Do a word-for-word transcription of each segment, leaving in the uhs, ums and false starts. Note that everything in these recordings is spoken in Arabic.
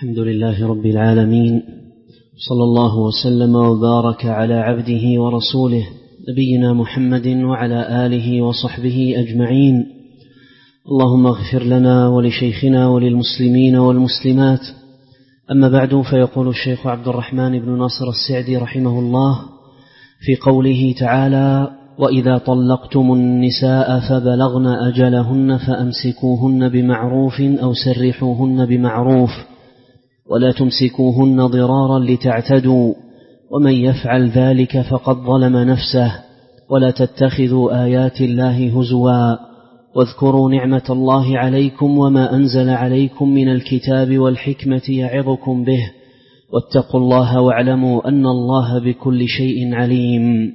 الحمد لله رب العالمين، صلى الله وسلم وبارك على عبده ورسوله نبينا محمد وعلى آله وصحبه أجمعين. اللهم اغفر لنا ولشيخنا وللمسلمين والمسلمات. أما بعد، فيقول الشيخ عبد الرحمن بن ناصر السعدي رحمه الله في قوله تعالى: وإذا طلقتم النساء فبلغن أجلهن فأمسكوهن بمعروف أو سرحوهن بمعروف ولا تمسكوهن ضرارا لتعتدوا، ومن يفعل ذلك فقد ظلم نفسه. ولا تتخذوا آيات الله هزوا، واذكروا نعمة الله عليكم وما أنزل عليكم من الكتاب والحكمة يعظكم به، واتقوا الله واعلموا أن الله بكل شيء عليم.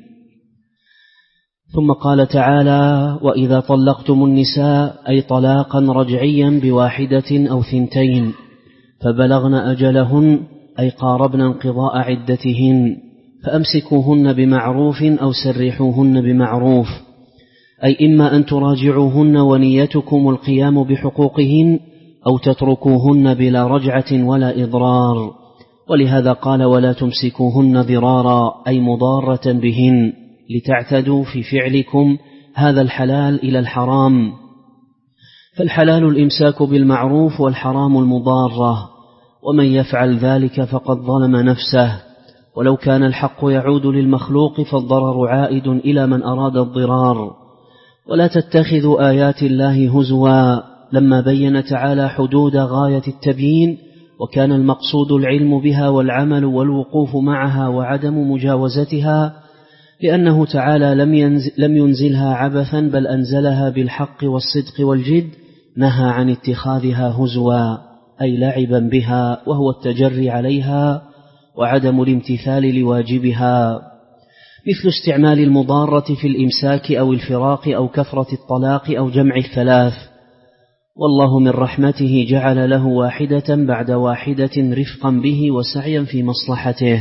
ثم قال تعالى: وإذا طلقتم النساء، أي طلاقا رجعيا بواحدة أو ثنتين، فبلغن أجلهن، أي قاربن انقضاء عدتهن، فأمسكوهن بمعروف أو سرحوهن بمعروف، أي إما أن تراجعوهن ونيتكم القيام بحقوقهن، أو تتركوهن بلا رجعة ولا إضرار. ولهذا قال: ولا تمسكوهن ضرارا، أي مضارة بهن، لتعتدوا في فعلكم هذا الحلال إلى الحرام. فالحلال الإمساك بالمعروف، والحرام المضارة، ومن يفعل ذلك فقد ظلم نفسه. ولو كان الحق يعود للمخلوق فالضرر عائد إلى من أراد الضرار. ولا تتخذوا آيات الله هزوا، لما بين تعالى حدود غاية التبيين، وكان المقصود العلم بها والعمل والوقوف معها وعدم مجاوزتها، لأنه تعالى لم, ينزل لم ينزلها عبثا، بل أنزلها بالحق والصدق والجد. نهى عن اتخاذها هزوا، أي لعبا بها، وهو التجري عليها وعدم الامتثال لواجبها، مثل استعمال المضارة في الإمساك أو الفراق أو كثرة الطلاق أو جمع الثلاث. والله من رحمته جعل له واحدة بعد واحدة رفقا به وسعيا في مصلحته.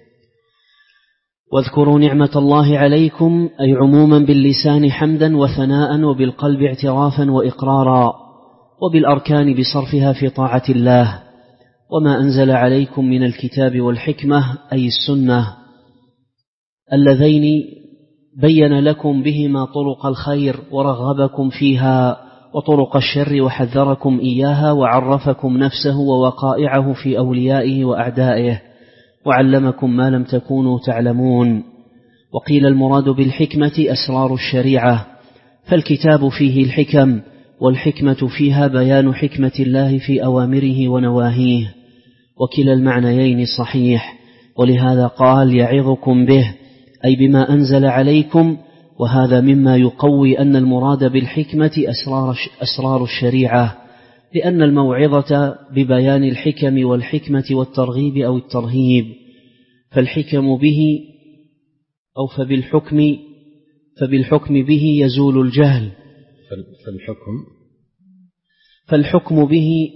واذكروا نعمة الله عليكم، أي عموما باللسان حمدا وثناء، وبالقلب اعترافا وإقرارا، وبالأركان بصرفها في طاعة الله. وما أنزل عليكم من الكتاب والحكمة، أي السنة، اللذين بين لكم بهما طرق الخير ورغبكم فيها، وطرق الشر وحذركم إياها، وعرفكم نفسه ووقائعه في أوليائه وأعدائه، وعلمكم ما لم تكونوا تعلمون. وقيل المراد بالحكمة أسرار الشريعة، فالكتاب فيه الحكم، والحكمة فيها بيان حكمة الله في أوامره ونواهيه، وكلا المعنيين صحيح. ولهذا قال: يعظكم به، أي بما أنزل عليكم. وهذا مما يقوي أن المراد بالحكمة أسرار, أسرار الشريعة، لأن الموعظة ببيان الحكم والحكمة والترغيب أو الترهيب. فالحكم به أو فبالحكم فبالحكم به يزول الجهل. فالحكم فالحكم به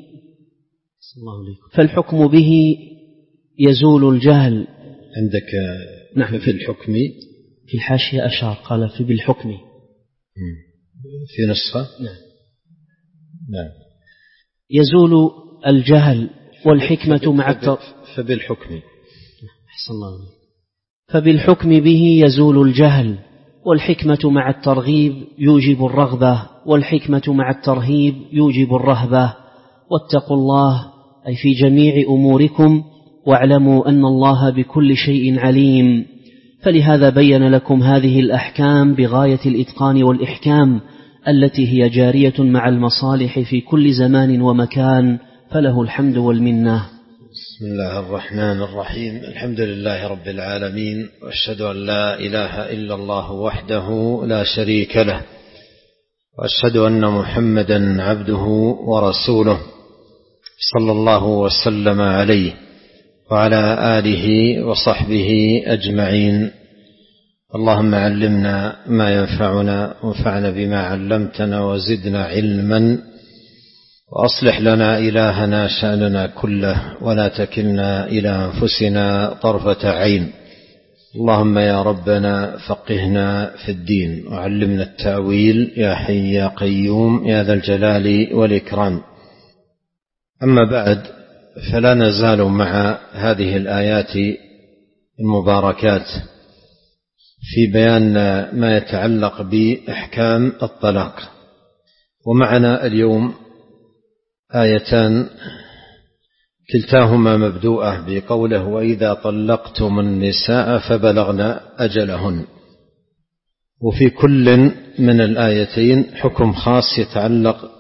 فالحكم به يزول الجهل. عندك نعم، في الحكم في الحاشية أشار قال: في بالحكم في نسخة. نعم نعم يزول الجهل، والحكمة مع التر... فبالحكم أحسن الله. فبالحكم به يزول الجهل، والحكمة مع الترغيب يوجب الرغبة، والحكمة مع الترهيب يوجب الرهبة. واتقوا الله، أي في جميع أموركم، واعلموا أن الله بكل شيء عليم. فلهذا بين لكم هذه الأحكام بغاية الإتقان والإحكام، التي هي جارية مع المصالح في كل زمان ومكان، فله الحمد والمنة. بسم الله الرحمن الرحيم. الحمد لله رب العالمين، وأشهد أن لا إله إلا الله وحده لا شريك له، وأشهد أن محمدا عبده ورسوله، صلى الله وسلم عليه وعلى آله وصحبه أجمعين. اللهم علمنا ما ينفعنا، وانفعنا بما علمتنا، وزدنا علما، وأصلح لنا إلهنا شأننا كله، ولا تكلنا إلى أنفسنا طرفة عين. اللهم يا ربنا فقهنا في الدين، وعلمنا التأويل، يا حي يا قيوم يا ذا الجلال والإكرام. أما بعد، فلا نزال مع هذه الآيات المباركات في بيان ما يتعلق بأحكام الطلاق. ومعنا اليوم آيتان كلتاهما مبدوءة بقوله وإذا طلقتم النساء فبلغن أجلهن، وفي كل من الآيتين حكم خاص يتعلق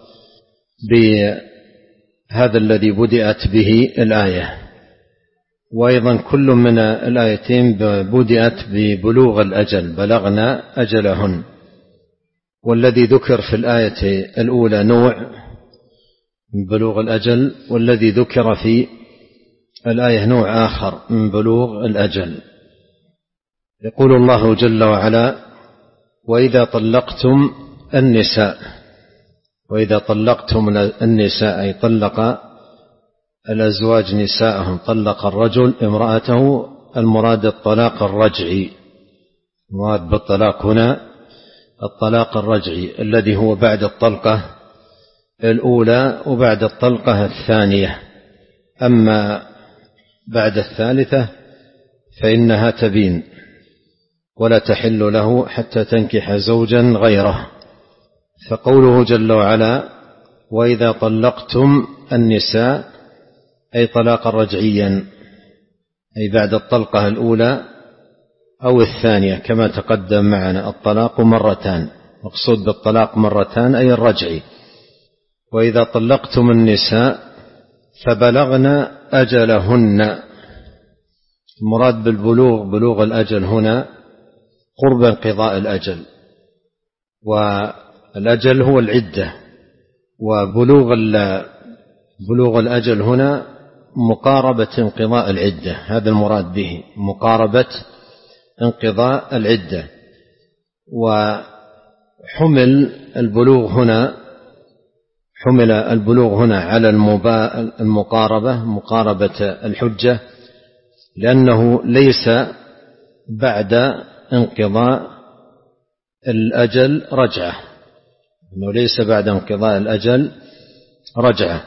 بهذا الذي بدأت به الآية. وأيضا كل من الآيتين بدأت ببلوغ الأجل، بلغن أجلهن. والذي ذكر في الآية الأولى نوع من بلوغ الأجل، والذي ذكر في الآية نوع آخر من بلوغ الأجل. يقول الله جل وعلا وإذا طلقتم النساء، وإذا طلقتم النساء أي طلق الأزواج نساءهم، طلق الرجل امرأته، المراد الطلاق الرجعي، المراد بالطلاق هنا الطلاق الرجعي الذي هو بعد الطلقة الأولى وبعد الطلقة الثانية. أما بعد الثالثة فإنها تبين ولا تحل له حتى تنكح زوجا غيره. فقوله جل وعلا وإذا طلقتم النساء أي طلاقا رجعيا، أي بعد الطلقة الأولى أو الثانية، كما تقدم معنا الطلاق مرتان، مقصود بالطلاق مرتان أي الرجعي. وإذا طلقتم النساء فبلغن أجلهن، المراد بالبلوغ بلوغ الأجل هنا قرب انقضاء الأجل، والأجل هو العدة، وبلوغ بلوغ الأجل هنا مقاربة انقضاء العدة، هذا المراد به، مقاربة انقضاء العدة. وحمل البلوغ هنا حمل البلوغ هنا على المقاربة، مقاربة الحجة، لأنه ليس بعد انقضاء الأجل رجعة، أنه ليس بعد انقضاء الأجل رجعة.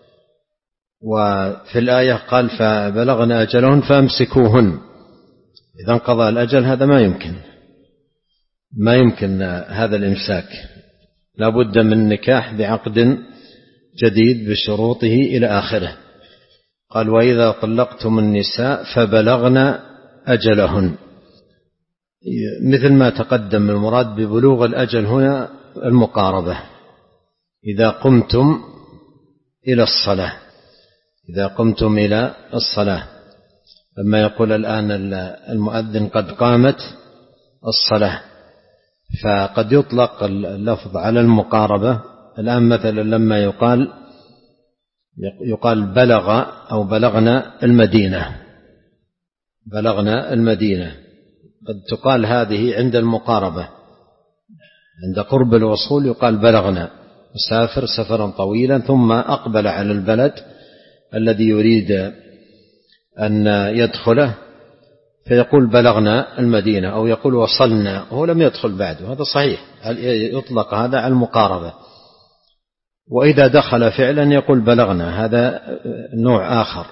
وفي الآية قال فبلغن أجلهن فامسكوهن، إذا انقضى الأجل هذا ما يمكن ما يمكن هذا الإمساك، لا بد من نكاح بعقد جديد بشروطه إلى آخره. قال وإذا طلقتم النساء فبلغن أجلهن، مثل ما تقدم. المراد ببلوغ الأجل هنا المقاربة، إذا قمتم إلى الصلاة، إذا قمتم إلى الصلاة، لما يقول الآن المؤذن قد قامت الصلاة، فقد يطلق اللفظ على المقاربة. الآن مثلا لما يقال يقال بلغ أو بلغنا المدينة، بلغنا المدينة، قد تقال هذه عند المقاربة، عند قرب الوصول يقال بلغنا، مسافر سفرا طويلا ثم أقبل على البلد الذي يريد أن يدخله فيقول بلغنا المدينة، أو يقول وصلنا، هو لم يدخل بعده، هذا صحيح، يطلق هذا على المقاربة. وإذا دخل فعلا يقول بلغنا، هذا نوع آخر.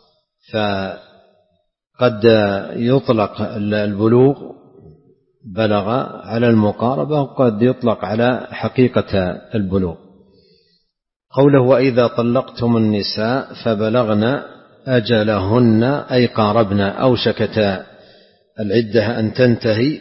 فقد يطلق البلوغ بلغ على المقاربة، وقد يطلق على حقيقة البلوغ. قوله وإذا طلقتم النساء فبلغن أجلهن أي قاربنا، أوشكتا العدة أن تنتهي،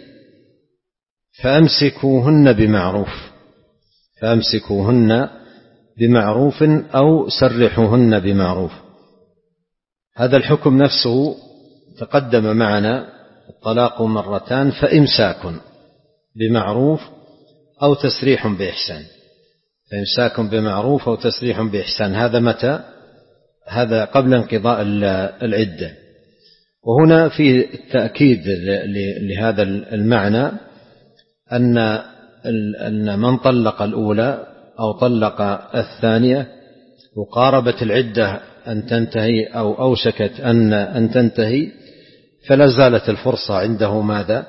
فأمسكوهن بمعروف، فأمسكوهن بمعروف أو سرحوهن بمعروف. هذا الحكم نفسه تقدم معنا الطلاق مرتان، فإمساك بمعروف أو تسريح بإحسان، فإمساك بمعروف أو تسريح بإحسان. هذا متى؟ هذا قبل انقضاء العدة. وهنا في التأكيد لهذا المعنى أن أن من طلق الأولى أو طلق الثانية وقاربت العدة أن تنتهي أو أوشكت أن أن تنتهي، فلا زالت الفرصة عنده ماذا؟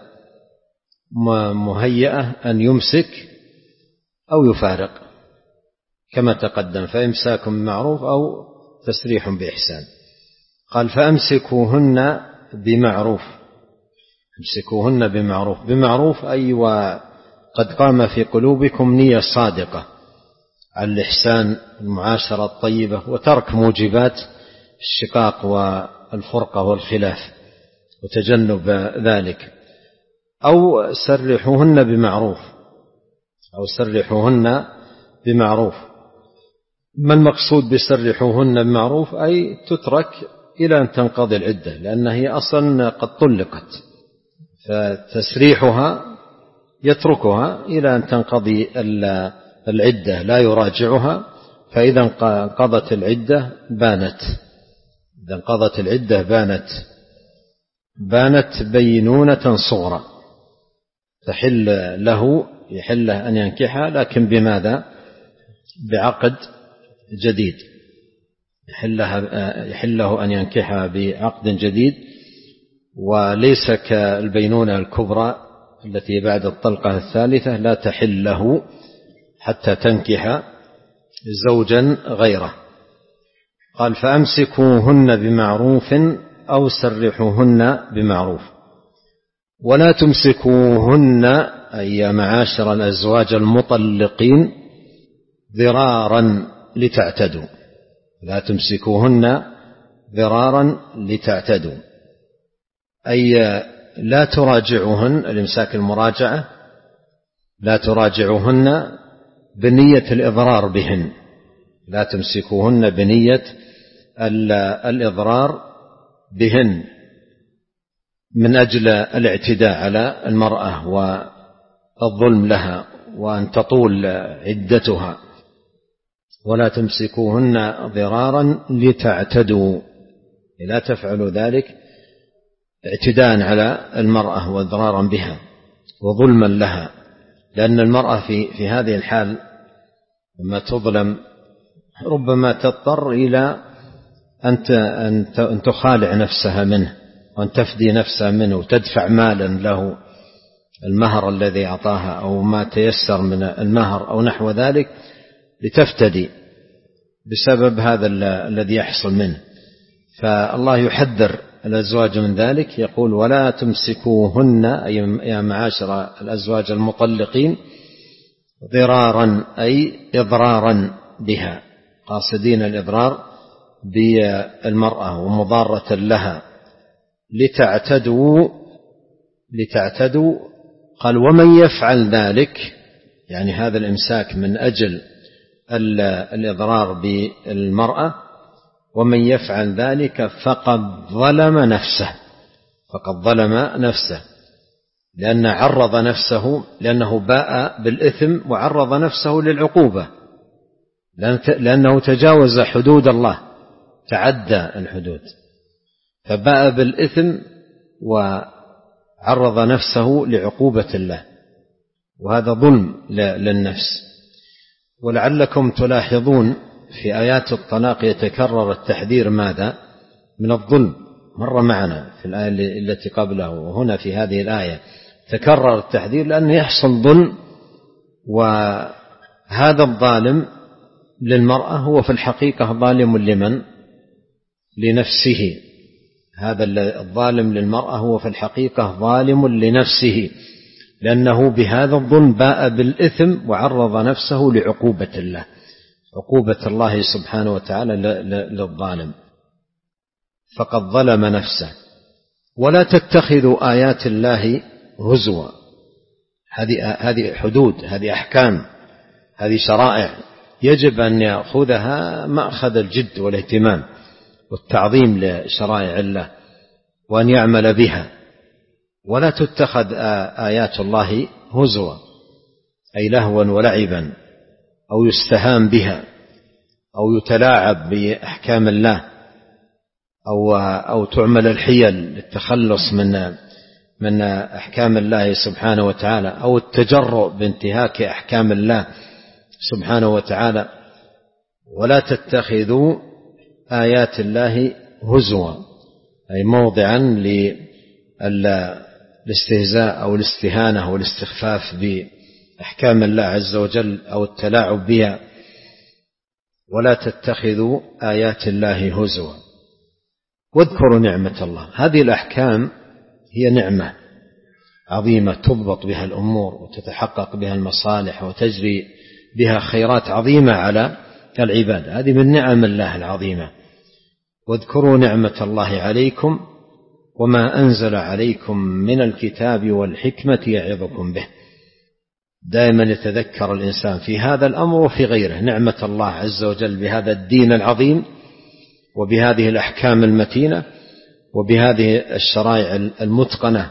مهيئة أن يمسك أو يفارق كما تقدم، فإمساك بمعروف أو تسريح بإحسان. قال فأمسكوهن بمعروف، امسكوهن بمعروف، بمعروف أي وقد قام في قلوبكم نية صادقة على الإحسان المعاشرة الطيبة وترك موجبات الشقاق والفرقة والخلاف وتجنب ذلك. أو سرحوهن بمعروف، أو سرحوهن بمعروف. ما المقصود بسرحوهن بمعروف؟ أي تترك إلى أن تنقضي العدة، لأن هي أصلا قد طلقت، فتسريحها يتركها إلى أن تنقضي العدة لا يراجعها، فإذا انقضت العدة بانت، إذا انقضت العدة بانت بانت بينونة صغرى تحل له، يحل أن ينكحها، لكن بماذا؟ بعقد جديد، يحلها يحله أن ينكحها بعقد جديد، وليس كالبينونة الكبرى التي بعد الطلقة الثالثة لا تحل له حتى تنكح زوجا غيره. قال فأمسكوهن بمعروف أو سرحوهن بمعروف. ولا تمسكوهن أي معاشر الأزواج المطلقين ضرارا لتعتدوا، لا تمسكوهن ضرارا لتعتدوا، أي لا تراجعوهن، الإمساك المراجعة، لا تراجعوهن بنية الإضرار بهن، لا تمسكوهن بنية الإضرار بهن من أجل الاعتداء على المرأة والظلم لها وأن تطول عدتها. ولا تمسكوهن ضرارا لتعتدوا، لا تفعلوا ذلك اعتداء على المرأة وإضرارا بها وظلما لها، لأن المرأة في في هذه الحال لما تظلم ربما تضطر إلى أن تخالع نفسها منه وأن تفدي نفسها منه وتدفع مالا له، المهر الذي أعطاها أو ما تيسر من المهر أو نحو ذلك، لتفتدي بسبب هذا الذي يحصل منه. فالله يحذر الأزواج من ذلك، يقول ولا تمسكوهن أي يا معاشر الأزواج المطلقين ضرارا أي إضرارا بها، قاصدين الإضرار بالمرأة ومضارة لها، لتعتدوا لتعتدوا قال ومن يفعل ذلك، يعني هذا الإمساك من أجل الإضرار بالمرأة، ومن يفعل ذلك فقد ظلم نفسه، فقد ظلم نفسه، لأن عرض نفسه، لأنه باء بالإثم وعرض نفسه للعقوبة، لأنه تجاوز حدود الله، تعدى الحدود، فباء بالإثم وعرض نفسه لعقوبة الله، وهذا ظلم للنفس. ولعلكم تلاحظون في آيات الطلاق يتكرر التحذير ماذا؟ من الظلم، مر معنا في الآية التي قبله، وهنا في هذه الآية تكرر التحذير لأنه يحصل ظلم، وهذا الظالم للمرأة هو في الحقيقة ظالم لمن؟ لنفسه. هذا الظالم للمرأة هو في الحقيقة ظالم لنفسه، لأنه بهذا الظلم باء بالإثم وعرض نفسه لعقوبة الله، عقوبة الله سبحانه وتعالى للظالم، فقد ظلم نفسه. ولا تتخذوا آيات الله هزوا، هذه هذه حدود، هذه أحكام، هذه شرائع يجب أن يأخذها مأخذ الجد والاهتمام والتعظيم لشرائع الله وأن يعمل بها. ولا تتخذ آيات الله هزوا أي لهوا ولعبا، أو يستهان بها، أو يتلاعب بأحكام الله، أو أو تعمل الحيل للتخلص من من أحكام الله سبحانه وتعالى، أو التجرؤ بانتهاك أحكام الله سبحانه وتعالى. ولا تتخذوا آيات الله هزوا أي موضعا للاستهزاء أو الاستهانة والاستخفاف بأحكام الله عز وجل أو التلاعب بها. ولا تتخذوا آيات الله هزوا واذكروا نعمة الله. هذه الأحكام هي نعمة عظيمة تضبط بها الأمور وتتحقق بها المصالح وتجري بها خيرات عظيمة على العباد. هذه من نعم الله العظيمة. واذكروا نعمة الله عليكم وما أنزل عليكم من الكتاب والحكمة يعظكم به. دائما يتذكر الإنسان في هذا الأمر وفي غيره نعمة الله عز وجل بهذا الدين العظيم وبهذه الأحكام المتينة وبهذه الشرائع المتقنة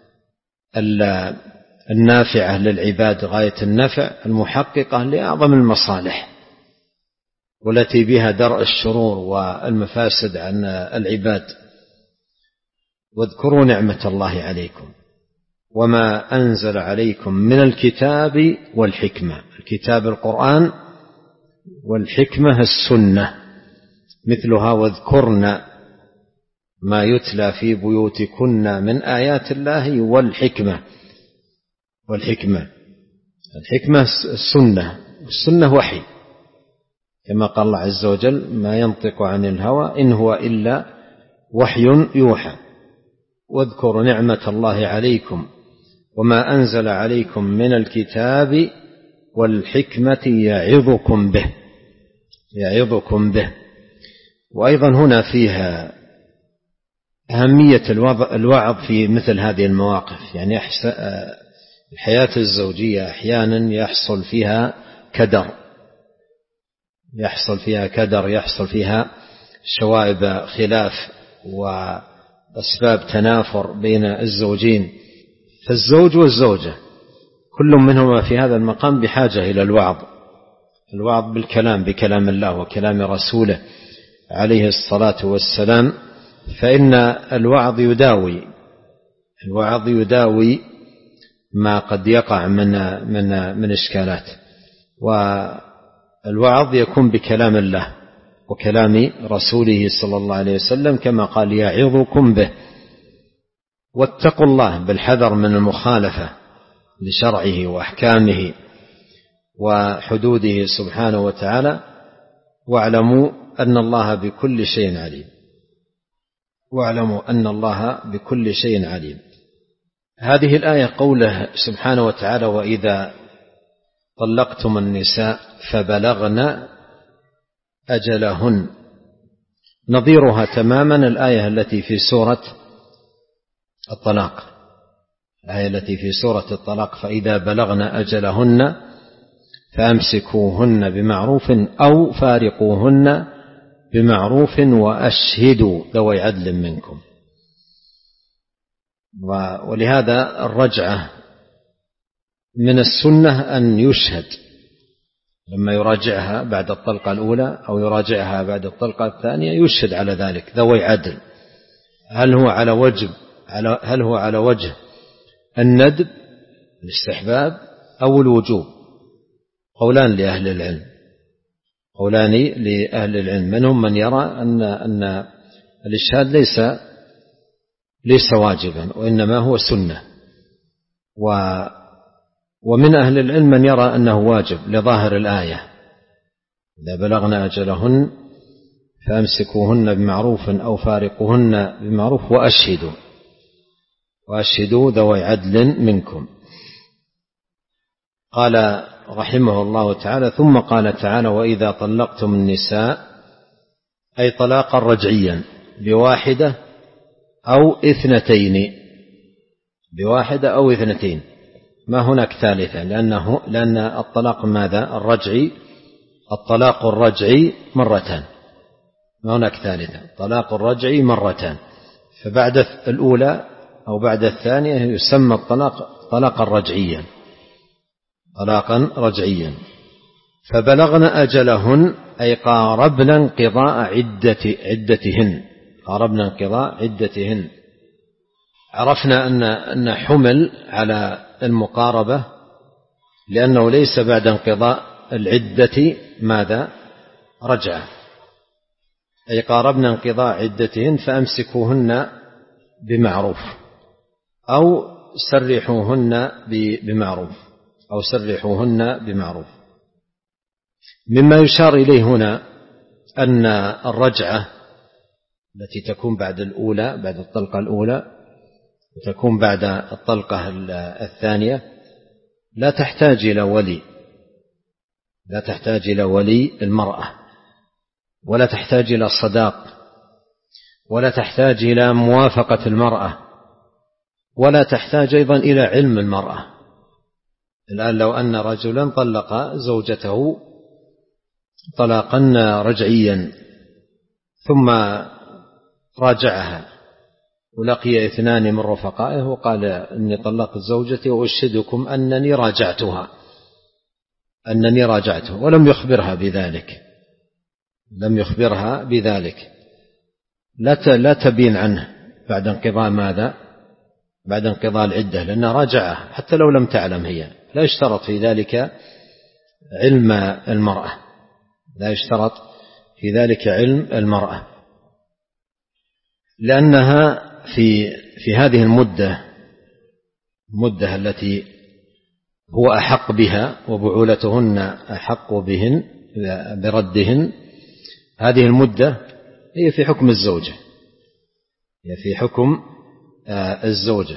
النافعة للعباد غاية النفع المحققة لأعظم المصالح والتي بها درء الشرور والمفاسد عن العباد. واذكروا نعمة الله عليكم وما أنزل عليكم من الكتاب والحكمة. الكتاب القرآن والحكمة السنة مثلها واذكرن ما يتلى في بيوتكن من آيات الله والحكمة. والحكمة الحكمة السنة والسنة وحي كما قال الله عز وجل ما ينطق عن الهوى إن هو إلا وحي يوحى. واذكروا نعمة الله عليكم وما أنزل عليكم من الكتاب والحكمة يعظكم به يعظكم به. وأيضا هنا فيها أهمية الوعظ في مثل هذه المواقف. يعني الحياة الزوجية أحيانا يحصل فيها كدر يحصل فيها كدر يحصل فيها شوائب خلاف وأسباب تنافر بين الزوجين. فالزوج والزوجة كل منهما في هذا المقام بحاجة إلى الوعظ الوعظ بالكلام بكلام الله وكلام رسوله عليه الصلاة والسلام. فإن الوعظ يداوي الوعظ يداوي ما قد يقع من من من إشكالات. والوعظ يكون بكلام الله وكلام رسوله صلى الله عليه وسلم كما قال يعظكم به. واتقوا الله بالحذر من المخالفة لشرعه وأحكامه وحدوده سبحانه وتعالى. واعلموا أن الله بكل شيء عليم واعلموا أن الله بكل شيء عليم. هذه الآية قوله سبحانه وتعالى وإذا طلقتم النساء فبلغن أجلهن نظيرها تماما الآية التي في سورة الطلاق الآية التي في سورة الطلاق فإذا بلغن أجلهن فأمسكوهن بمعروف أو فارقوهن بمعروف وأشهدوا ذوي عدل منكم. ولهذا الرجعة من السنة أن يشهد لما يراجعها بعد الطلقة الأولى أو يراجعها بعد الطلقة الثانية يشهد على ذلك ذوي عدل. هل هو على وجه هل هو على وجه الندب الاستحباب أو الوجوب؟ قولان لأهل العلم قولان لأهل العلم منهم من يرى أن أن الإشهاد ليس ليس واجبا وإنما هو سنة و ومن أهل العلم من يرى أنه واجب لظاهر الآية إذا بلغنا أجلهن فأمسكوهن بمعروف أو فارقوهن بمعروف وأشهدوا وأشهدوا ذوي عدل منكم. قال رحمه الله تعالى ثم قال تعالى وإذا طلقتم النساء أي طلاقا رجعيا بواحدة أو اثنتين بواحدة أو اثنتين ما هناك ثالثة لأنه لأن الطلاق ماذا الرجعي الطلاق الرجعي مرتان ما هناك ثالثة طلاق الرجعي مرتان فبعد الأولى أو بعد الثانية يسمى الطلاق طلاقا رجعيا طلاقا رجعيا. فبلغن أجلهن أي قاربن انقضاء عدة عدتهن قاربن انقضاء عدتهن. عرفنا أن أن حمل على المقاربة لأنه ليس بعد انقضاء العدة ماذا رجعة أي قاربن انقضاء عدتهن فأمسكوهن بمعروف أو سرحوهن بمعروف أو سرحوهن بمعروف. مما يشار إليه هنا أن الرجعة التي تكون بعد الأولى بعد الطلقة الأولى وتكون بعد الطلقة الثانية لا تحتاج إلى ولي لا تحتاج إلى ولي المرأة، ولا تحتاج إلى صداق، ولا تحتاج إلى موافقة المرأة، ولا تحتاج أيضا إلى علم المرأة. الآن لو أن رجلا طلق زوجته طلاقا رجعيا ثم راجعها ولقي اثنان من رفقائه وقال إني طلقت زوجتي وأشهدكم أنني راجعتها أنني راجعتها ولم يخبرها بذلك لم يخبرها بذلك لا لا تبين عنه بعد انقضاء ماذا بعد انقضاء العدة، لأنها راجعها حتى لو لم تعلم هي. لا يشترط في ذلك علم المرأة لا يشترط في ذلك علم المرأة لأنها في في هذه المدة المدة التي هو أحق بها وبعولتهن أحق بهن بردهن، هذه المدة هي في حكم الزوجة هي في حكم الزوجة.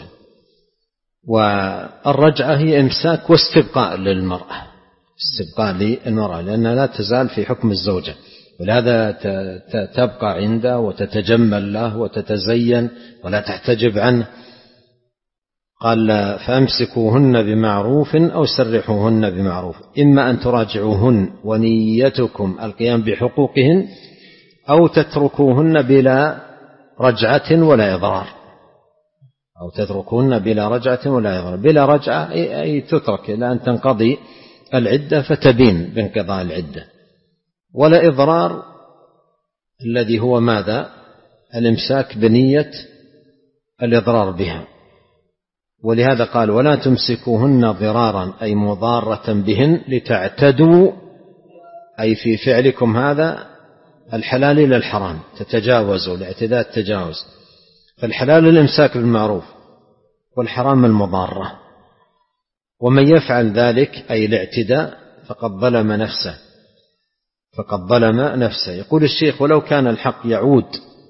والرجعة هي إمساك واستبقاء للمرأة استبقاء للمرأة لأنها لا تزال في حكم الزوجة، ولهذا تبقى عنده وتتجمل له وتتزين ولا تحتجب عنه. قال فأمسكوهن بمعروف أو سرحوهن بمعروف إما أن تراجعوهن ونيتكم القيام بحقوقهن أو تتركوهن بلا رجعة ولا إضرار أو تتركوهن بلا رجعة ولا إضرار. بلا رجعة أي تترك إلى أن تنقضي العدة فتبين بانقضاء العدة، ولا إضرار الذي هو ماذا الإمساك بنية الإضرار بها. ولهذا قال ولا تمسكوهن ضرارا أي مضارة بهن لتعتدوا أي في فعلكم هذا الحلال إلى الحرام تتجاوزوا الاعتداء التجاوز. فالحلال الإمساك بالمعروف والحرام المضارة، ومن يفعل ذلك أي الاعتداء فقد ظلم نفسه فقد ظلم نفسه. يقول الشيخ ولو كان الحق يعود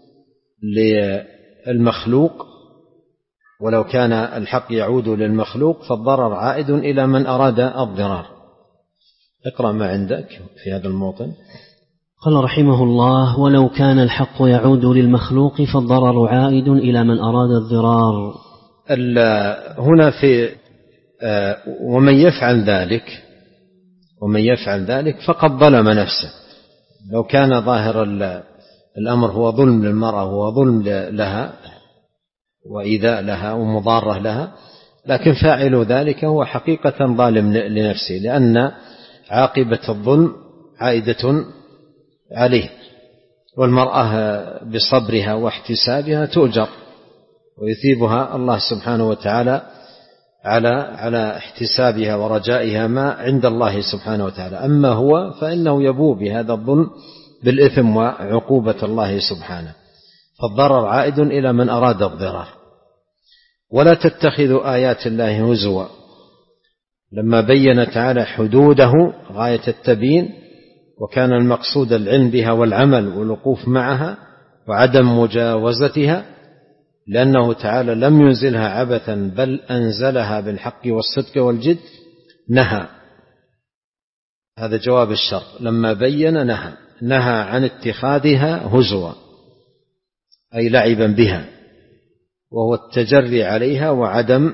للمخلوق ولو كان الحق يعود للمخلوق فالضرر عائد إلى من أراد الضرار. اقرأ ما عندك في هذا الموطن. قال رحمه الله ولو كان الحق يعود للمخلوق فالضرر عائد إلى من أراد الضرار. هنا في ومن يفعل ذلك ومن يفعل ذلك فقد ظلم نفسه. لو كان ظاهر الأمر هو ظلم للمرأة هو ظلم لها وإيذاء لها ومضارة لها، لكن فاعل ذلك هو حقيقة ظالم لنفسه، لأن عاقبة الظلم عائدة عليه، والمرأة بصبرها واحتسابها تؤجر ويثيبها الله سبحانه وتعالى على على احتسابها ورجائها ما عند الله سبحانه وتعالى. أما هو فإنه يبوء بهذا الظلم بالإثم وعقوبة الله سبحانه. فالضرر عائد إلى من أراد الضرر. ولا تتخذوا آيات الله هزوا لما بين تعالى حدوده غاية التبيين، وكان المقصود العلم بها والعمل والوقوف معها وعدم مجاوزتها، لأنه تعالى لم ينزلها عبثا بل أنزلها بالحق والصدق والجد. نهى، هذا جواب الشرط، لما بين نهى نهى عن اتخاذها هزوا أي لعبا بها، وهو التجري عليها وعدم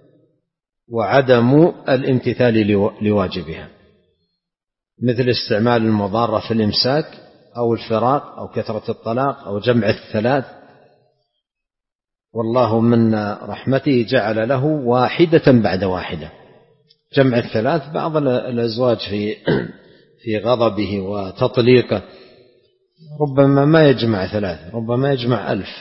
وعدم الامتثال لواجبها، مثل استعمال المضارة في الإمساك أو الفراق أو كثرة الطلاق أو جمع الثلاث. والله من رحمته جعل له واحدة بعد واحدة. جمع الثلاث بعض الأزواج في في غضبه وتطليقه ربما ما يجمع ثلاث، ربما يجمع ألف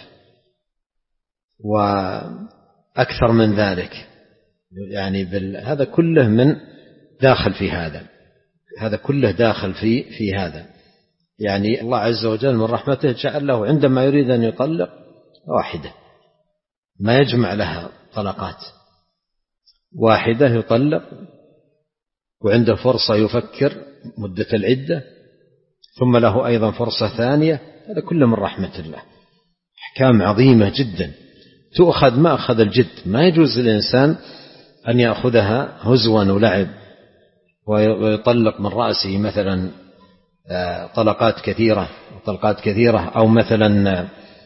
وأكثر من ذلك، يعني بال... هذا كله من داخل في هذا هذا كله داخل في في هذا. يعني الله عز وجل من رحمته جعل له عندما يريد أن يطلق واحدة، ما يجمع لها طلقات، واحدة يطلق وعنده فرصة يفكر مدة العدة ثم له أيضا فرصة ثانية. هذا كله من رحمة الله. أحكام عظيمة جدا تؤخذ ما أخذ الجد. ما يجوز للإنسان أن يأخذها هزوا ولعب ويطلق من رأسه مثلا طلقات كثيرة طلقات كثيرة أو مثلا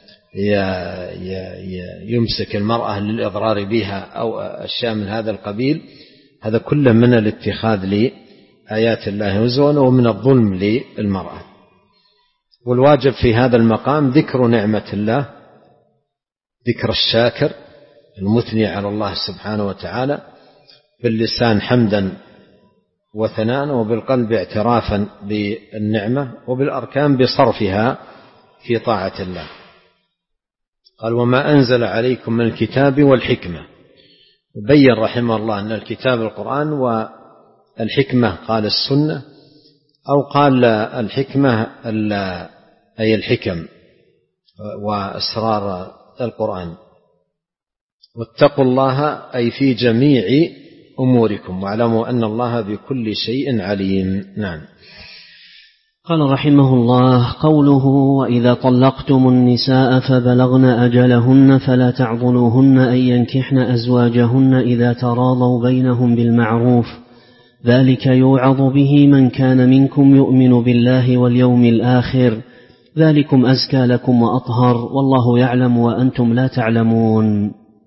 يمسك المرأة للإضرار بها أو أشياء من هذا القبيل. هذا كله من الاتخاذ لآيات الله هزوا ومن الظلم للمرأة. والواجب في هذا المقام ذكر نعمة الله، ذكر الشاكر المثني على الله سبحانه وتعالى، باللسان حمدا وثناء، وبالقلب اعترافا بالنعمة، وبالأركان بصرفها في طاعة الله. قال وما أنزل عليكم من الكتاب والحكمة. وبين رحمه الله أن الكتاب القرآن والحكمة قال السنة، أو قال الحكمة أي الحكم وأسرار القرآن. واتقوا الله أي في جميع أموركم واعلموا أن الله بكل شيء عليم. نعم. قال رحمه الله: قوله وإذا طلقتم النساء فبلغن أجلهن فلا تعضلوهن أن ينكحن أزواجهن إذا تراضوا بينهم بالمعروف، ذلك يوعظ به من كان منكم يؤمن بالله واليوم الآخر، ذلكم أزكى لكم وأطهر، والله يعلم وأنتم لا تعلمون.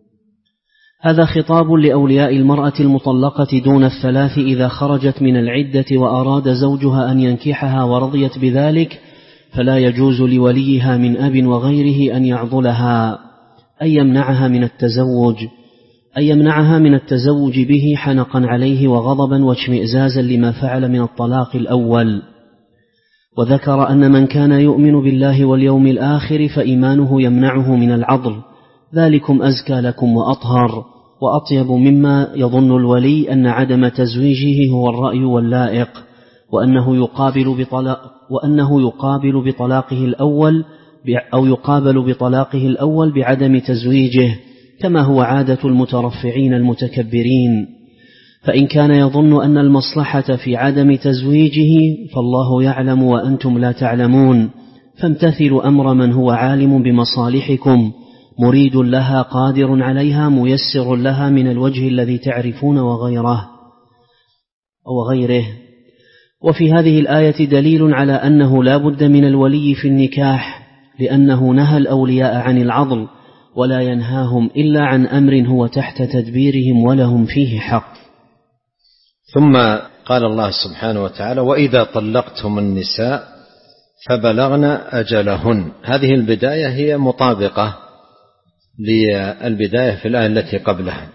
هذا خطاب لأولياء المرأة المطلقة دون الثلاث إذا خرجت من العدة وأراد زوجها أن ينكحها ورضيت بذلك، فلا يجوز لوليها من أب وغيره أن يعضلها، أي يمنعها من التزوج أي يمنعها من التزوج به حنقا عليه وغضبا واشمئزازا لما فعل من الطلاق الأول. وذكر أن من كان يؤمن بالله واليوم الآخر فإيمانه يمنعه من العضل، ذلكم أزكى لكم وأطهر وأطيب مما يظن الولي أن عدم تزويجه هو الرأي واللائق، وأنه يقابل بطلاق وأنه يقابل بطلاقه الأول أو يقابل بطلاقه الأول بعدم تزويجه، كما هو عادة المترفعين المتكبرين. فإن كان يظن أن المصلحة في عدم تزويجه فالله يعلم وأنتم لا تعلمون، فامتثلوا أمر من هو عالم بمصالحكم مريد لها قادر عليها ميسر لها من الوجه الذي تعرفون وغيره وغيره. وفي هذه الآية دليل على أنه لا بد من الولي في النكاح، لأنه نهى الأولياء عن العضل ولا ينهاهم إلا عن أمر هو تحت تدبيرهم ولهم فيه حق. ثم قال الله سبحانه وتعالى: وإذا طلقتم النساء فبلغن أجلهن. هذه البداية هي مطابقة للبداية في الآية التي قبلها،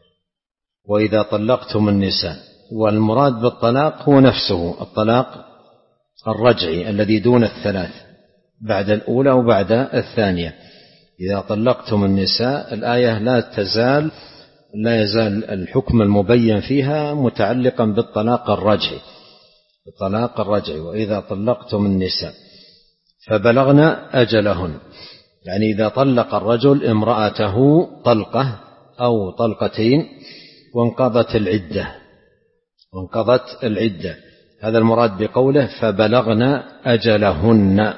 وإذا طلقتم النساء، والمراد بالطلاق هو نفسه الطلاق الرجعي الذي دون الثلاث بعد الأولى وبعد الثانية. إذا طلقتم النساء الآية لا تزال لا يزال الحكم المبين فيها متعلقا بالطلاق الرجعي الطلاق الرجعي وإذا طلقتم النساء فبلغن أجلهن، يعني إذا طلق الرجل امرأته طلقة أو طلقتين وانقضت العدة وانقضت العدة هذا المراد بقوله فبلغن أجلهن،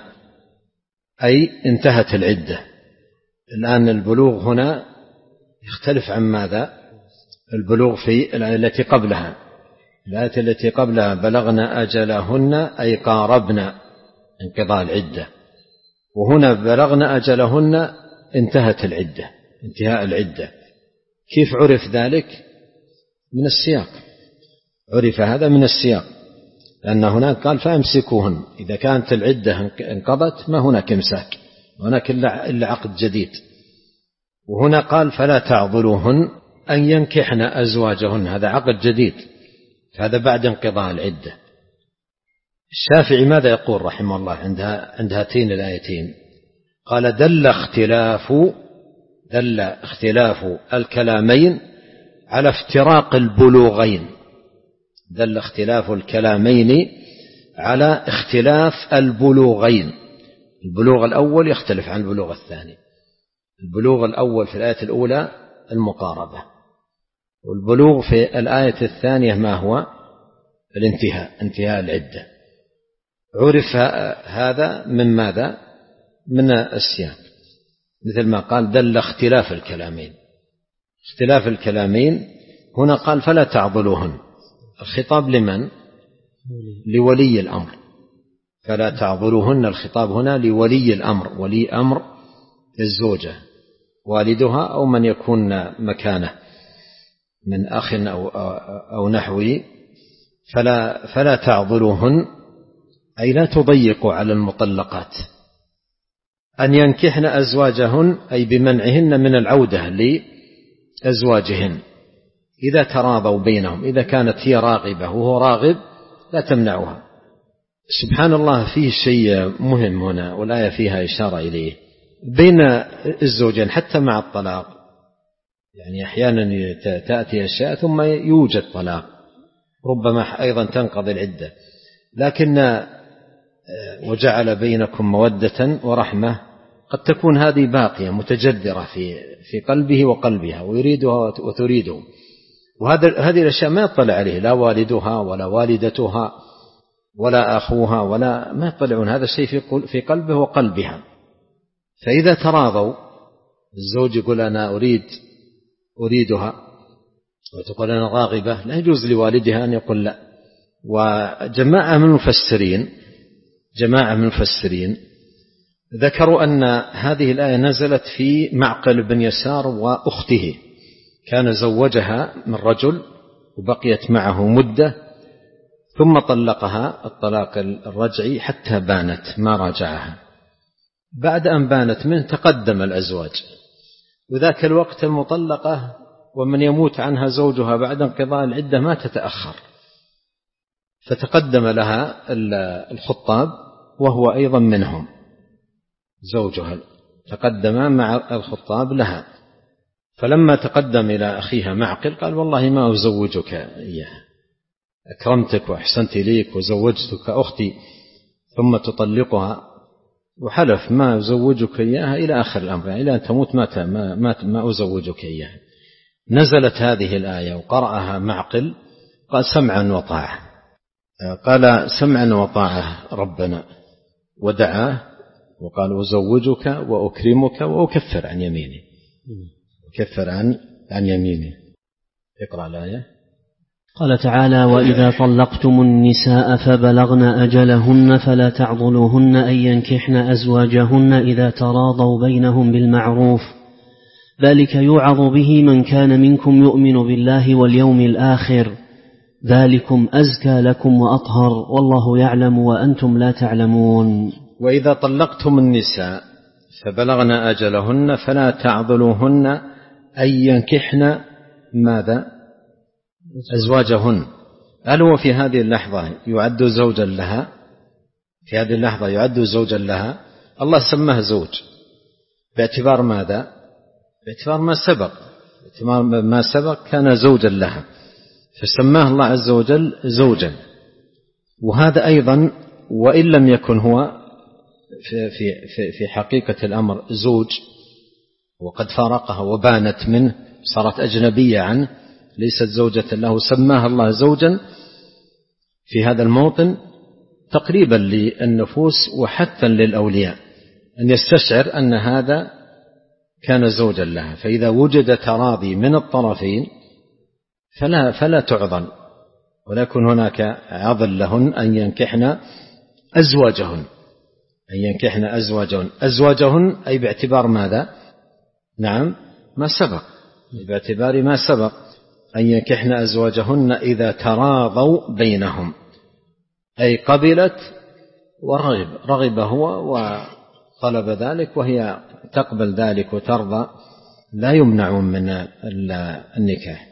أي انتهت العدة. الآن البلوغ هنا يختلف عن ماذا؟ البلوغ في الآية التي قبلها. الآية التي قبلها بلغن أجلهن أي قاربن انقضاء العدة، وهنا بلغن أجلهن انتهت العدة انتهاء العدة. كيف عرف ذلك؟ من السياق، عرف هذا من السياق، لأن هناك قال فأمسكوهن، إذا كانت العدة انقضت ما هناك إمساك، هناك إلا عقد جديد. وهنا قال فلا تعضلوهن أن ينكحن أزواجهن، هذا عقد جديد، هذا بعد انقضاء العدة. الشافعي ماذا يقول رحمه الله عند هاتين الآيتين؟ قال دل اختلاف دل اختلاف الكلامين على افتراق البلوغين دل اختلاف الكلامين على اختلاف البلوغين. البلوغ الأول يختلف عن البلوغ الثاني. البلوغ الأول في الآية الأولى المقاربة، والبلوغ في الآية الثانية ما هو؟ الانتهاء انتهاء العدة. عرف هذا من ماذا؟ من السياق، مثل ما قال دل اختلاف الكلامين. اختلاف الكلامين هنا قال فلا تعضلوهن، الخطاب لمن؟ لولي الأمر. فلا تعضلوهن، الخطاب هنا لولي الأمر، ولي أمر الزوجة، والدها أو من يكون مكانه من أخ أو, أو نحوه. فلا, فلا تعضلوهن أي لا تضيقوا على المطلقات أن ينكحن أزواجهن، أي بمنعهن من العودة لأزواجهن إذا تراضوا بينهم. إذا كانت هي راغبة وهو راغب لا تمنعها. سبحان الله، فيه شيء مهم هنا والآية فيها إشارة إليه بين الزوجين حتى مع الطلاق. يعني أحيانا تأتي أشياء ثم يوجد طلاق، ربما أيضا تنقضي العدة، لكن وجعل بينكم مودة ورحمة قد تكون هذه باقية متجذرة في في قلبه وقلبها، ويريدها وتريده، وهذه الأشياء ما يطلع عليه لا والدها ولا والدتها ولا أخوها، ولا ما يطلعون، هذا الشيء في قلبه وقلبها. فإذا تراضوا، الزوج يقول أنا أريد أريدها وتقول أنا راغبة، لا يجوز لوالدها أن يقول لا. وجماعة من المفسرين جماعة من المفسرين ذكروا أن هذه الآية نزلت في معقل بن يسار وأخته، كان زوجها من رجل وبقيت معه مدة ثم طلقها الطلاق الرجعي حتى بانت ما راجعها. بعد أن بانت منه تقدم الأزواج، وذاك الوقت المطلقة ومن يموت عنها زوجها بعد انقضاء العدة ما تتأخر، فتقدم لها الخطاب وهو أيضا منهم، زوجها تقدم مع الخطاب لها. فلما تقدم إلى أخيها معقل قال والله ما أزوجك إياها، أكرمتك وأحسنت إليك وزوجتك أختي ثم تطلقها، وحلف ما أزوجك إياها إلى آخر الأمر، يعني إلى أن تموت ما, ما, ما أزوجك إياها. نزلت هذه الآية وقرأها معقل قال سمعا وطاعة، قال سمعا وطاعة ربنا، ودعاه وقال أزوجك وأكرمك وأكفر عن يمينه، أكفر عن, عن يمينه. اقرأ الآية. قال تعالى وإذا طلقتم النساء فبلغن أجلهن فلا تعضلوهن أن ينكحن أزواجهن إذا تراضوا بينهم بالمعروف، ذلك يوعظ به من كان منكم يؤمن بالله واليوم الآخر، ذلكم أزكى لكم وأطهر والله يعلم وأنتم لا تعلمون. وإذا طلقتم النساء فبلغن أجلهن فلا تعضلوهن أن ينكحن ماذا؟ أزواجهن. هل هو في هذه اللحظة يعد زوجا لها؟ في هذه اللحظة يعد زوجا لها؟ الله سماه زوج باعتبار ماذا؟ باعتبار ما سبق، باعتبار ما سبق كان زوجا لها، فسماه الله عز وجل زوجا. وهذا أيضا وإن لم يكن هو في, في, في حقيقة الأمر زوج وقد فارقها وبانت منه صارت أجنبية عنه ليست زوجة له، سماها الله زوجا في هذا الموطن تقريبا للنفوس وحثا للأولياء أن يستشعر أن هذا كان زوجا لها. فإذا وجد تراضي من الطرفين فلا, فلا تعضل، ولكن هناك عضل لهن أن ينكحن أزواجهن، أن ينكحن أزواجهن. أزواجهن أي باعتبار ماذا؟ نعم ما سبق، باعتبار ما سبق أن ينكحن أزواجهن إذا تراضوا بينهم، أي قبلت ورغب، رغب هو وطلب ذلك وهي تقبل ذلك وترضى، لا يمنعون من النكاح.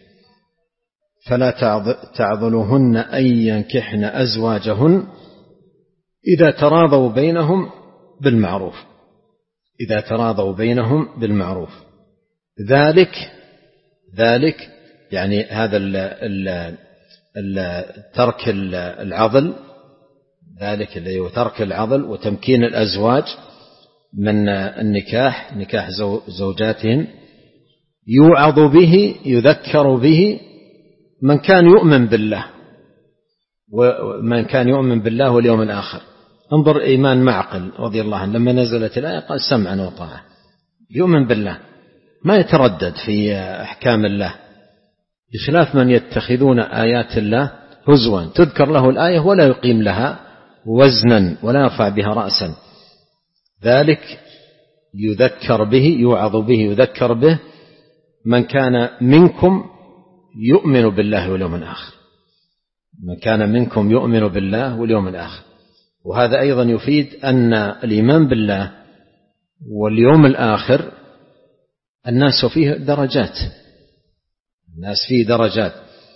فلا تعضلوهن أن ينكحن أزواجهن إذا تراضوا بينهم بالمعروف، إذا تراضوا بينهم بالمعروف. ذلك ذلك يعني هذا ال ال ال ترك العضل، ذلك اللي هو ترك العضل وتمكين الأزواج من النكاح، نكاح زوجاتهم، يوعظ به يذكر به من كان يؤمن بالله ومن كان يؤمن بالله واليوم الآخر. انظر إيمان معقل رضي الله عنه لما نزلت الآية قال سمعا وطاعة، يؤمن بالله ما يتردد في أحكام الله، بخلاف من يتخذون آيات الله هزوا، تذكر له الآية ولا يقيم لها وزنا ولا يرفع بها رأسا. ذلك يذكر به يوعظ به يذكر به من كان منكم يؤمن بالله واليوم الآخر، من كان منكم يؤمن بالله واليوم الآخر. وهذا أيضا يفيد أن الإيمان بالله واليوم الآخر الناس فيه درجات، الناس فيه درجات،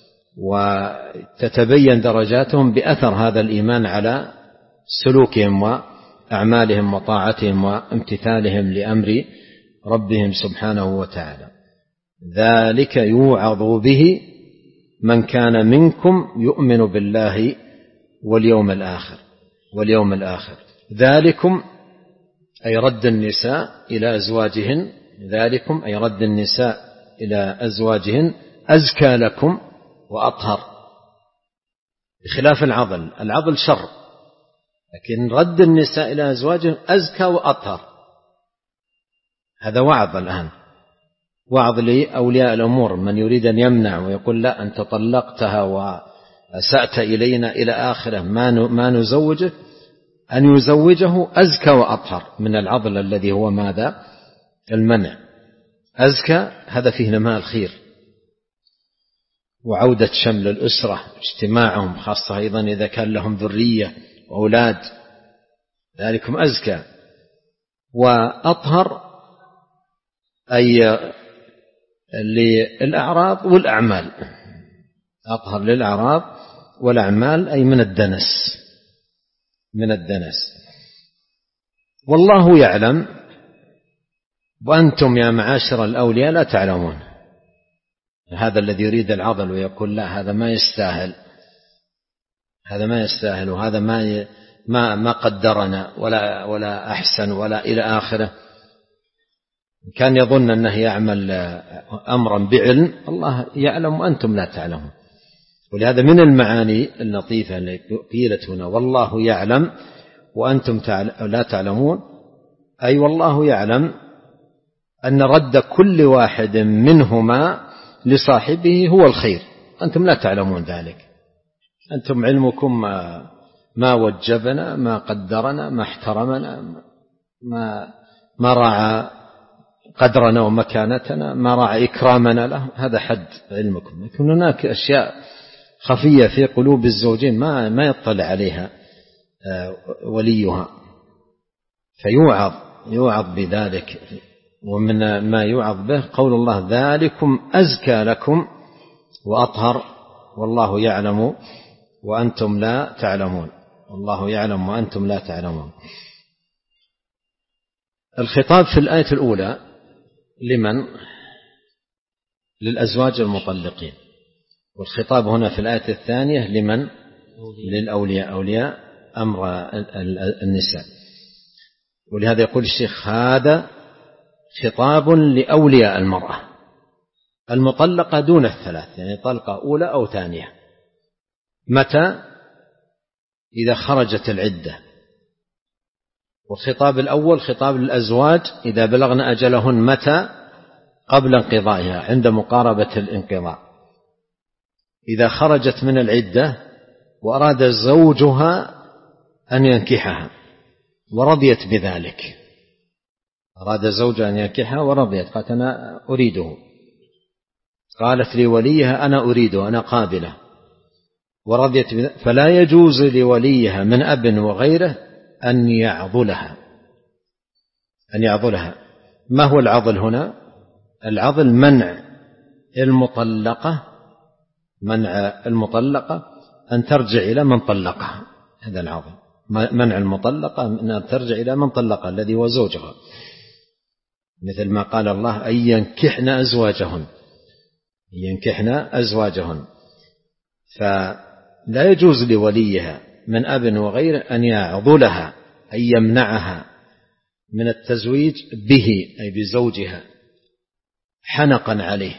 وتتبين درجاتهم بأثر هذا الإيمان على سلوكهم وأعمالهم وطاعتهم وامتثالهم لأمر ربهم سبحانه وتعالى. ذلك يوعظ به من كان منكم يؤمن بالله واليوم الآخر واليوم الآخر. ذلكم أي رد النساء إلى أزواجهن، ذلكم أي رد النساء إلى أزواجهن أزكى لكم وأطهر، بخلاف العضل، العضل شر، لكن رد النساء إلى أزواجهن أزكى وأطهر. هذا وعظ الآن، وعظ لأولياء الأمور، من يريد أن يمنع ويقول لا أنت طلقتها وأسأت إلينا إلى آخره ما نزوجه، أن يزوجه أزكى وأطهر من العضل الذي هو ماذا؟ المنع. أزكى هذا فيه نماء الخير وعودة شمل الأسرة، اجتماعهم، خاصة أيضا إذا كان لهم ذرية وأولاد، ذلكم أزكى. وأطهر أي للأعراض والأعمال، أطهر للأعراض والأعمال أي من الدنس، من الدنس. والله يعلم وأنتم يا معاشر الأولياء لا تعلمون. هذا الذي يريد العضل ويقول لا هذا ما يستاهل، هذا ما يستاهل، وهذا ما ما ما قدرنا ولا ولا أحسن ولا إلى آخره، كان يظن أنه يعمل أمرا بعلم، الله يعلم وأنتم لا تعلمون. ولهذا من المعاني اللطيفة التي قيلت هنا والله يعلم وأنتم لا تعلمون، أي والله يعلم أن رد كل واحد منهما لصاحبه هو الخير، أنتم لا تعلمون ذلك. أنتم علمكم ما, ما وجبنا، ما قدرنا، ما احترمنا، ما, ما راعى قدرنا ومكانتنا، ما راعى إكرامنا له، هذا حد علمكم. لكن هناك أشياء خفية في قلوب الزوجين ما, ما يطلع عليها وليها، فيوعظ يوعظ بذلك. ومن ما يوعظ به قول الله ذلكم أزكى لكم وأطهر والله يعلم وأنتم لا تعلمون، والله يعلم وأنتم لا تعلمون. الخطاب في الآية الأولى لمن؟ للأزواج المطلقين، والخطاب هنا في الآية الثانية لمن؟ للأولياء، أولياء أمر النساء. ولهذا يقول الشيخ هذا خطاب لأولياء المرأة المطلقة دون الثلاث، يعني طلقة أولى أو ثانية. متى؟ إذا خرجت العدة. والخطاب الأول خطاب للأزواج إذا بلغن أجلهن. متى؟ قبل انقضائها، عند مقاربة الانقضاء. إذا خرجت من العدة وأراد زوجها أن ينكحها ورضيت بذلك، أراد زوجها أن ينكحها ورضيت، قالت أنا أريده، قالت لوليها أنا أريده أنا قابلة ورضيت بذلك، فلا يجوز لوليها من أب وغيره أن يعضلها أن يعضلها. ما هو العضل هنا؟ العضل منع المطلقة منع المطلقة أن ترجع إلى من طلقها، هذا العضل، منع المطلقة من أن ترجع إلى من طلقها الذي هو زوجها، مثل ما قال الله أن ينكحن أزواجهن ينكحن أزواجهن. فلا يجوز لوليها من أب وغيره أن يعضلها، أن يمنعها من التزويج به أي بزوجها، حنقا عليه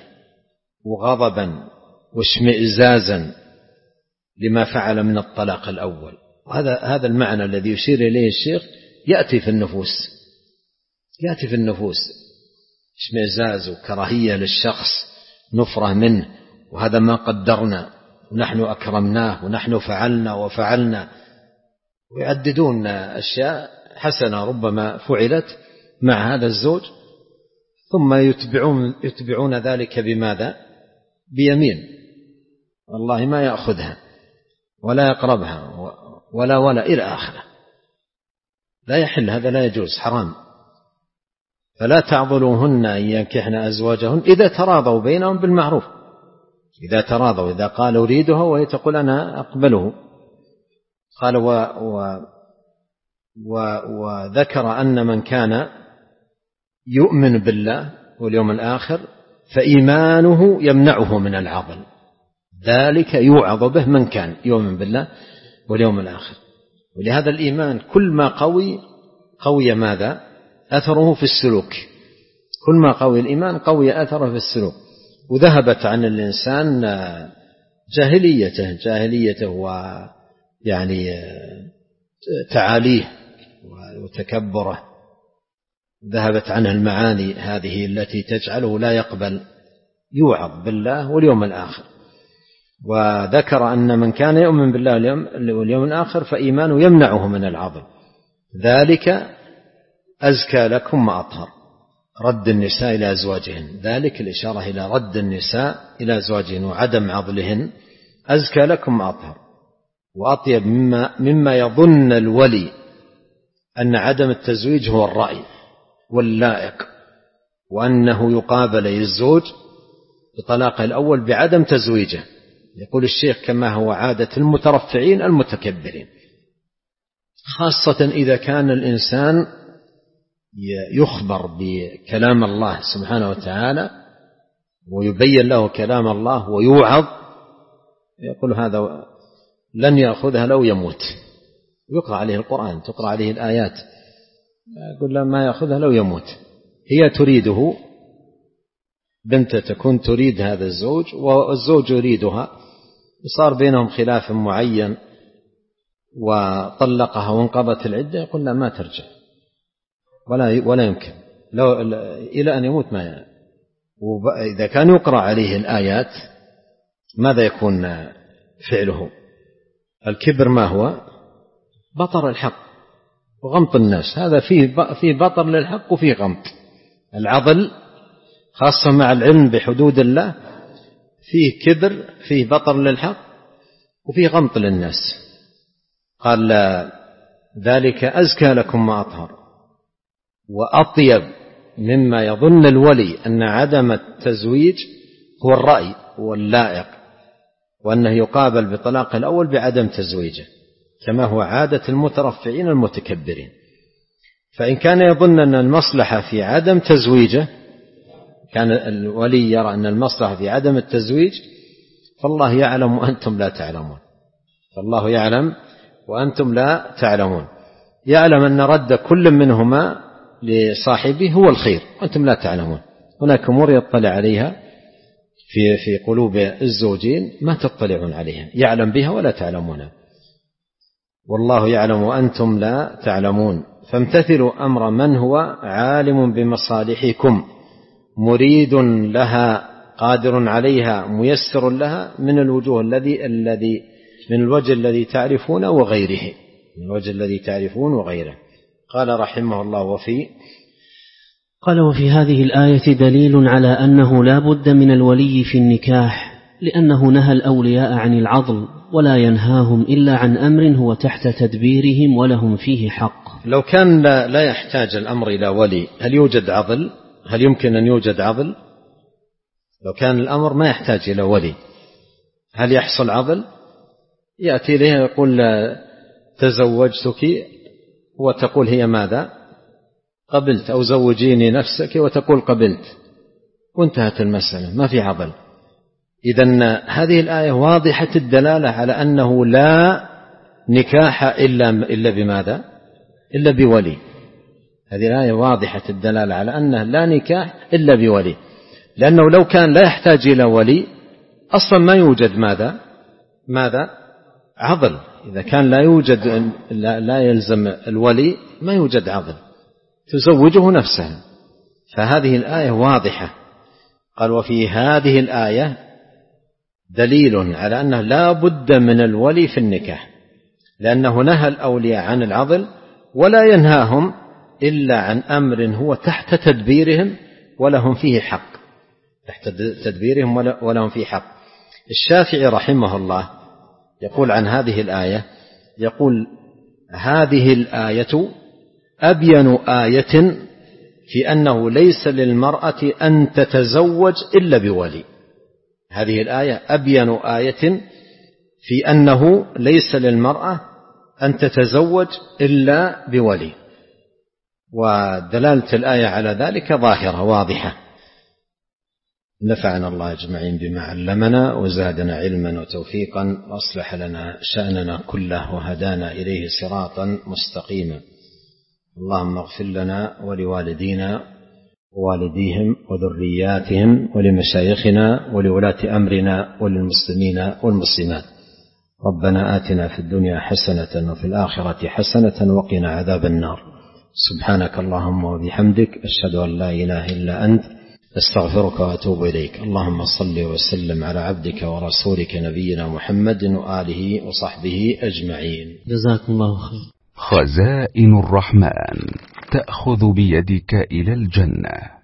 وغضبا واشمئزازا لما فعل من الطلاق الأول، وهذا هذا المعنى الذي يشير إليه الشيخ يأتي في النفوس، يأتي في النفوس اشمئزاز وكراهية للشخص، نفرة منه، وهذا ما قدرنا، ونحن أكرمناه، ونحن فعلنا وفعلنا، ويعددون أشياء حسنة ربما فعلت مع هذا الزوج، ثم يتبعون, يتبعون ذلك بماذا؟ بيمين والله ما يأخذها ولا يقربها ولا ولا إلى آخره. لا يحل هذا، لا يجوز، حرام. فلا تعضلوهن أن ينكحن أزواجهن إذا تراضوا بينهم بالمعروف، إذا تراضوا، إذا قال أريدها وهي تقول أنا أقبله. قال و و و وذكر أن من كان يؤمن بالله واليوم الآخر فإيمانه يمنعه من العضل، ذلك يوعظ به من كان يؤمن بالله واليوم الآخر. ولهذا الإيمان كل ما قوي قوي ماذا؟ أثره في السلوك. كل ما قوي الإيمان قوي أثره في السلوك. وذهبت عن الإنسان جاهليته جاهليته ويعني تعاليه وتكبره، ذهبت عنه المعاني هذه التي تجعله لا يقبل يوعظ بالله واليوم الآخر. وذكر أن من كان يؤمن بالله واليوم الآخر فإيمانه يمنعه من العضل، ذلك أزكى لكم وأطهر. رد النساء إلى أزواجهن، ذلك الإشارة إلى رد النساء إلى أزواجهن وعدم عضلهن، أزكى لكم وأطهر وأطيب مما, مما يظن الولي أن عدم التزويج هو الرأي واللائق، وأنه يقابل الزوج بطلاقه الأول بعدم تزويجه. يقول الشيخ كما هو عادة المترفعين المتكبرين، خاصة إذا كان الإنسان يخبر بكلام الله سبحانه وتعالى ويبين له كلام الله ويوعظ، يقول هذا لن يأخذها لو يموت، يقرأ عليه القرآن، تقرأ عليه الآيات، يقول لا ما يأخذها لو يموت. هي تريده، بنت تكون تريد هذا الزوج والزوج يريدها، صار بينهم خلاف معين وطلقها وانقضت العدة، يقول لا ما ترجع ولا ولا يمكن لو إلى أن يموت ما يعني. وإذا كان يقرأ عليه الآيات ماذا يكون فعله؟ الكبر ما هو؟ بطر الحق وغمط الناس، هذا فيه فيه بطر للحق وفيه غمط. العضل خاصة مع العلم بحدود الله فيه كبر، فيه بطر للحق وفيه غمط للناس. قال ذلك أزكى لكم وأطهر وأطيب مما يظن الولي أن عدم التزويج هو الرأي واللائق، وأنه يقابل بطلاق الأول بعدم تزويجه كما هو عادة المترفعين المتكبرين. فإن كان يظن أن المصلحة في عدم تزويجه، كان الولي يرى أن المصلحة في عدم التزويج، فالله يعلم وأنتم لا تعلمون، فالله يعلم وأنتم لا تعلمون. يعلم أن رد كل منهما لصاحبه هو الخير وأنتم لا تعلمون. هناك أمور يطلع عليها في في قلوب الزوجين ما تطلعون عليها، يعلم بها ولا تعلمونها، والله يعلم وأنتم لا تعلمون. فامتثلوا أمر من هو عالم بمصالحكم مريد لها قادر عليها ميسر لها من الوجوه الذي الذي من الوجه الذي تعرفون وغيره، من الوجه الذي تعرفون وغيره. قال رحمه الله وفي قال وفي هذه الآية دليل على أنه لا بد من الولي في النكاح، لأنه نهى الأولياء عن العضل ولا ينهاهم إلا عن أمر هو تحت تدبيرهم ولهم فيه حق. لو كان لا, لا يحتاج الأمر إلى ولي، هل يوجد عضل؟ هل يمكن أن يوجد عضل؟ لو كان الأمر ما يحتاج إلى ولي هل يحصل عضل؟ يأتي إليها يقول تزوجتك وتقول هي ماذا؟ قبلت، أو زوجيني نفسك وتقول قبلت، وانتهت المسألة، ما في عضل. إذن هذه الآية واضحة الدلالة على أنه لا نكاح إلا إلا بماذا؟ إلا بولي. هذه الآية واضحة الدلالة على أنه لا نكاح إلا بولي، لأنه لو كان لا يحتاج إلى ولي أصلا ما يوجد ماذا؟ ماذا؟ عضل. إذا كان لا يوجد لا يلزم الولي ما يوجد عضل، تزوجه نفسها. فهذه الآية واضحة. قال وفي هذه الآية دليل على أنه لا بد من الولي في النكاح، لأنه نهى الأولياء عن العضل ولا ينهاهم إلا عن أمر هو تحت تدبيرهم ولهم فيه حق، تحت تدبيرهم ولهم فيه حق. الشافعي رحمه الله يقول عن هذه الآية، يقول هذه الآية أبين آية في أنه ليس للمرأة أن تتزوج إلا بولي. هذه الآية أبين آية في أنه ليس للمرأة أن تتزوج إلا بولي، ودلالة الآية على ذلك ظاهرة واضحة. نفعنا الله أجمعين بما علمنا وزادنا علما وتوفيقا وأصلح لنا شأننا كله وهدانا إليه صراطا مستقيما. اللهم اغفر لنا ولوالدينا ووالديهم وذرياتهم ولمشايخنا ولولاة أمرنا وللمسلمين والمسلمات. ربنا آتنا في الدنيا حسنة وفي الآخرة حسنة وقنا عذاب النار. سبحانك اللهم وبحمدك، أشهد أن لا إله إلا أنت، استغفرك وأتوب إليك. اللهم صل وسلم على عبدك ورسولك نبينا محمد وآله وصحبه أجمعين. جزاكم الله خير. خزائن الرحمن تأخذ بيدك إلى الجنة.